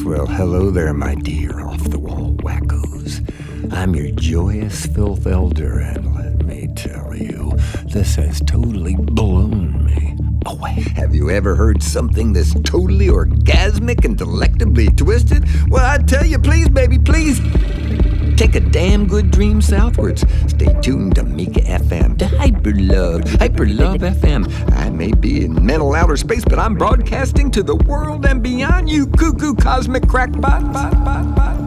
Well, hello there, my dear off-the-wall wackos. I'm your joyous filth elder, and let me tell you, this has totally blown me. Oh, have you ever heard something that's totally orgasmic and delectably twisted? Well, I tell you, please, baby, please. Take a damn good dream southwards. Stay tuned to Mika FM, to Hyperlove FM. I may be in mental outer space, but I'm broadcasting to the world and beyond, you cuckoo cosmic crackpot.